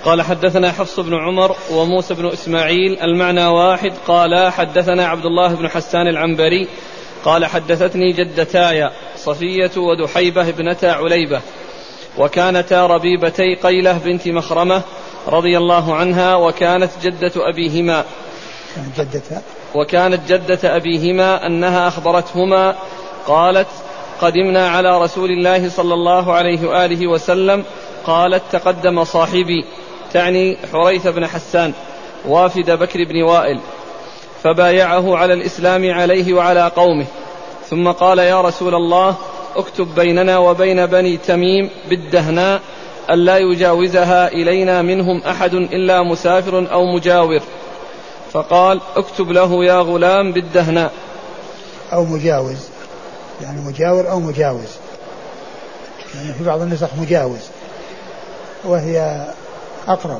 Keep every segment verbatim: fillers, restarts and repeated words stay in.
قال حدثنا حفص بن عمر وموسى بن إسماعيل المعنى واحد. قال حدثنا عبد الله بن حسان العنبري قال حدثتني جدتاي صفية ودحيبة ابنتا عليبة وكانتا ربيبتي قيلة بنت مخرمة رضي الله عنها وكانت جدة أبيهما جدتها وكانت جدة أبيهما أنها أخبرتهما قالت قدمنا على رسول الله صلى الله عليه وآله وسلم. قالت تقدم صاحبي تعني حريث بن حسان وافد بكر بن وائل فبايعه على الإسلام عليه وعلى قومه ثم قال يا رسول الله اكتب بيننا وبين بني تميم بالدهناء ألا يجاوزها إلينا منهم أحد إلا مسافر أو مجاور. فقال اكتب له يا غلام بالدهناء أو مجاوز يعني مجاور أو مجاوز يعني في بعض النسخ مجاوز وهي أقرب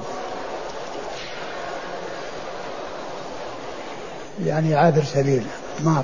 يعني عابر سبيل مار.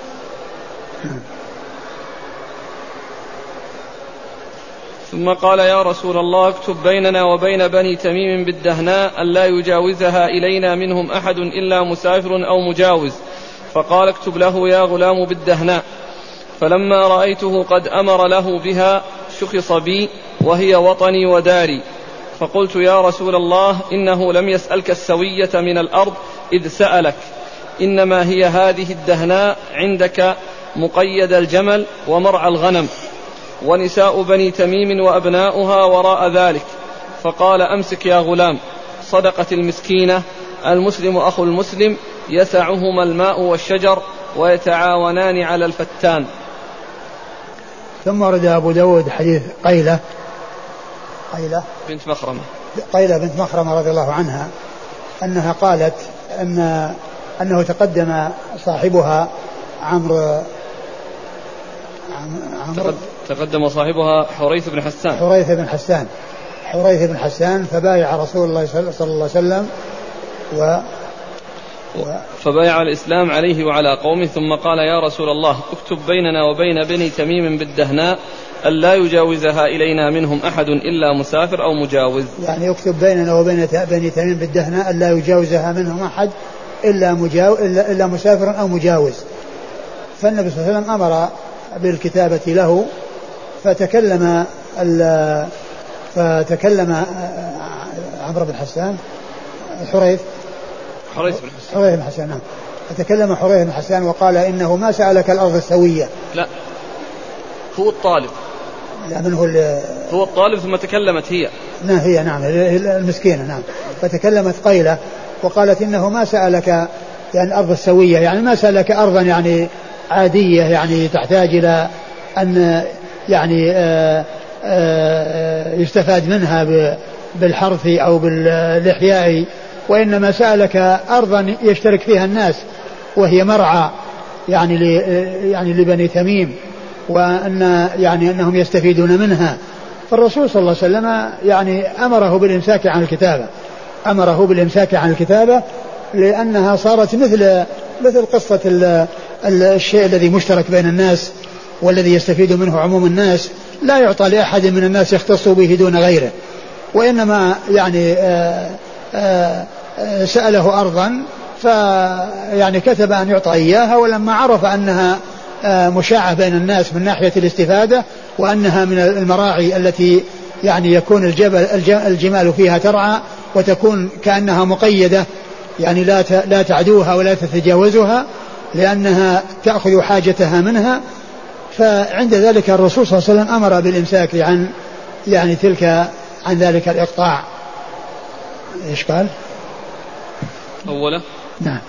ثم قال يا رسول الله اكتب بيننا وبين بني تميم بالدهناء ألا يجاوزها إلينا منهم أحد إلا مسافر أو مجاوز. فقال اكتب له يا غلام بالدهناء. فلما رأيته قد أمر له بها شخص بي وهي وطني وداري فقلت يا رسول الله إنه لم يسألك السوية من الأرض إذ سألك إنما هي هذه الدهناء عندك مقيد الجمل ومرعى الغنم ونساء بني تميم وأبناؤها وراء ذلك. فقال أمسك يا غلام صدقت المسكينة المسلم أخو المسلم يسعهما الماء والشجر ويتعاونان على الفتان. ثم ورد أبو داود حديث قيلة قيلة بنت مخرمة قيلة بنت مخرمة رضي الله عنها أنها قالت أن أنه تقدم صاحبها عمرو عمرو تقدم صاحبها حريث بن حسان حريث بن حسان حريث بن حسان فبايع رسول الله صلى الله عليه وسلم و فبايع الإسلام عليه وعلى قومه ثم قال يا رسول الله اكتب بيننا وبين بني تميم بالدهناء ألا يجاوزها إلينا منهم أحد إلا مسافر أو مجاوز. يعني يكتب بيننا وبين بني تميم بالدهناء ألا يجاوزها منهم أحد إلا, مجاو إلا, إلا مسافر أو مجاوز. فالنبي صلى الله عليه وسلم أمر بالكتابة له فتكلم فتكلم عمرو بن حسان حريث حريث بن حسان حريث بن حسان نعم فتكلم حريث بن حسان وقال إنه ما سألك الأرض السوية. لا هو الطالب لا من هو هو الطالب ثم تكلمت هي نعم هي نعم المسكينة نعم فتكلمت قيلة وقالت إنه ما سألك يعني الأرض السوية يعني ما سألك أرضا يعني عادية يعني تحتاج إلى أن يعني آآ آآ يستفاد منها بالحرث أو بالإحياء وإنما سألك أرضا يشترك فيها الناس وهي مرعى يعني يعني لبني تميم وأن يعني أنهم يستفيدون منها. فالرسول صلى الله عليه وسلم يعني أمره بالإمساك عن الكتابة أمره بالإمساك عن الكتابة لأنها صارت مثل مثل قصة الشيء الذي مشترك بين الناس والذي يستفيد منه عموم الناس لا يعطى لأحد من الناس يختص به دون غيره وإنما يعني آآ آآ سأله أرضا فيعني كتب أن يعطى إياها ولما عرف أنها مشاعة بين الناس من ناحية الاستفادة وأنها من المراعي التي يعني يكون الجبل الجمال فيها ترعى وتكون كأنها مقيدة يعني لا لا تعدوها ولا تتجاوزها لأنها تأخذ حاجتها منها. فعند ذلك الرسول صلى الله عليه وسلم أمر بالإمساك عن يعني تلك عن ذلك الإقطاع. إيش قال؟ أولا نعم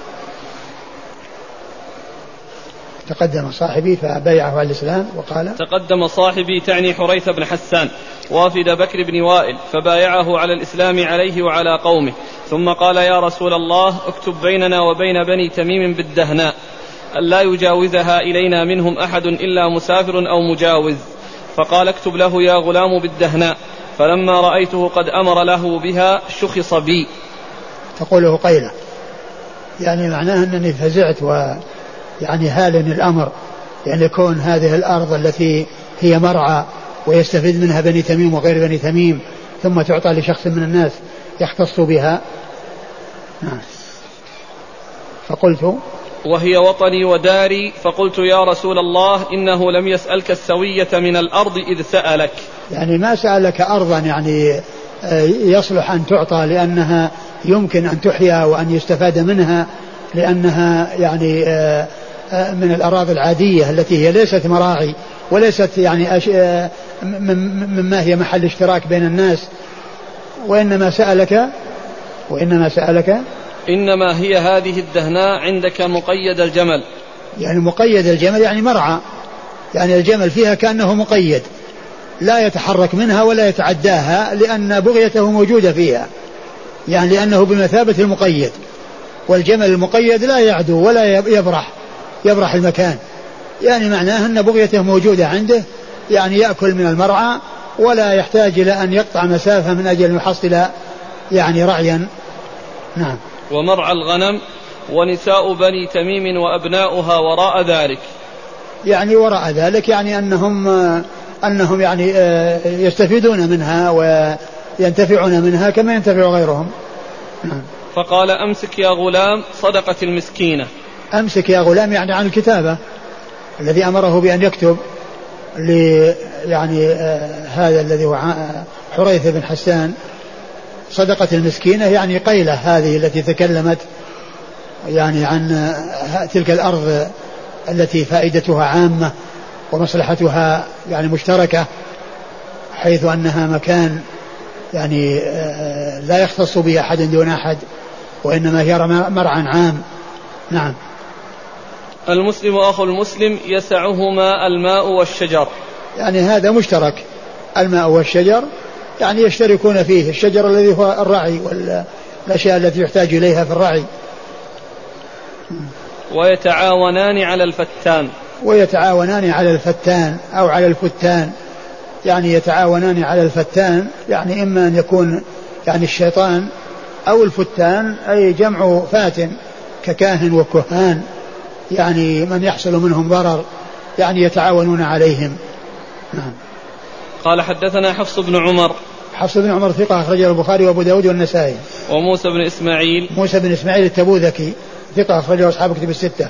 تقدم صاحبي فبايعه على الإسلام وقال تقدم صاحبي تعني حريث بن حسان وافد بكر بن وائل فبايعه على الإسلام عليه وعلى قومه ثم قال يا رسول الله اكتب بيننا وبين بني تميم بالدهناء ألا يجاوزها إلينا منهم أحد إلا مسافر أو مجاوز. فقال اكتب له يا غلام بالدهناء. فلما رأيته قد أمر له بها شخص بي. تقوله قيلة يعني معناه أنني فزعت ويعني هالني الأمر يعني يكون هذه الأرض التي هي مرعى ويستفيد منها بني تميم وغير بني تميم ثم تعطى لشخص من الناس يختص بها. نعم. فقلت وهي وطني وداري، فقلت يا رسول الله إنه لم يسألك السوية من الأرض إذ سألك. يعني ما سألك أرضا يعني يصلح أن تعطى لأنها يمكن أن تحيا وأن يستفاد منها، لأنها يعني من الأراضي العادية التي هي ليست مراعي وليست يعني مما هي محل اشتراك بين الناس، وإنما سألك وإنما سألك إنما هي هذه الدهناء عندك مقيد الجمل. يعني مقيد الجمل يعني مرعى، يعني الجمل فيها كأنه مقيد لا يتحرك منها ولا يتعداها لأن بغيته موجودة فيها، يعني لأنه بمثابة المقيد، والجمل المقيد لا يعدو ولا يبرح يبرح المكان، يعني معناه أن بغيته موجودة عنده، يعني يأكل من المرعى ولا يحتاج إلى أن يقطع مسافة من أجل أن يحصل يعني رعيا. نعم. ومرعى الغنم ونساء بني تميم وأبناؤها وراء ذلك، يعني وراء ذلك يعني أنهم أنهم يعني يستفيدون منها وينتفعون منها كما ينتفع غيرهم. نعم. فقال أمسك يا غلام صدقة المسكينة. أمسك يا غلام يعني عن الكتابة الذي أمره بأن يكتب لي يعني آه هذا الذي هو حريث بن حسان صدقة المسكينة، يعني قيلة هذه التي تكلمت يعني عن تلك الأرض التي فائدتها عامة ومصلحتها يعني مشتركة، حيث أنها مكان يعني آه لا يختص به أحد دون أحد، وإنما هي مرعى عام. نعم. المسلم أخو المسلم يسعهما الماء والشجر، يعني هذا مشترك، الماء والشجر يعني يشتركون فيه، الشجر الذي هو الرعي والأشياء التي يحتاج إليها في الرعي. ويتعاونان على الفتان. ويتعاونان على الفتان أو على الفتان، يعني يتعاونان على الفتان يعني إما أن يكون يعني الشيطان أو الفتان أي جمع فاتن ككاهن وكهان، يعني من يحصل منهم ضرر يعني يتعاونون عليهم. نعم. قال حدثنا حفص بن عمر. حفص بن عمر ثقة أخرجه البخاري وأبو داود والنسائي. وموسى بن إسماعيل. موسى بن إسماعيل التبوذكي ثقة أخرجه أصحاب كتب الستة.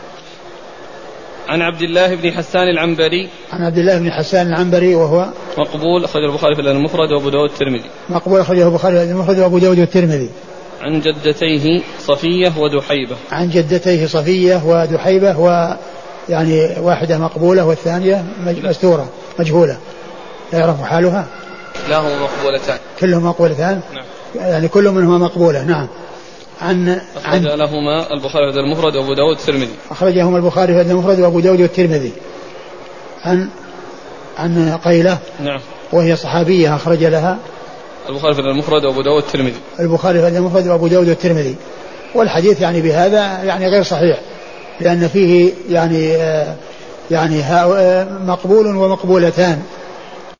عن عبد الله بن حسان العنبري. عن عبد الله بن حسان العنبري وهو مقبول أخرجه البخاري في المفرد وأبو داود والترمذي. مقبول أخرجه البخاري في المفرد وأبو داود والترمذي. عن جدتيه صفية ودحيبة. عن جدتيه صفية ودحيبة، ويعني واحدة مقبولة والثانية مستورة مجهولة لا يعرف حالها. لا هما مقبولتان. كلهم مقبولتان. نعم. يعني كل منهما مقبولة. نعم. عن أخرج عن لهما البخاري في المفرد وأبو داود والترمذي. أخرجهما البخاري في المفرد وأبو داود والترمذي. عن عن قيلة. نعم. وهي صحابية أخرج لها البخاري في المفرد وأبو داود والترمذي. البخاري في المفرد وأبو داود والترمذي. والحديث يعني بهذا يعني غير صحيح، لأن فيه يعني آه يعني مقبول ومقبولتان،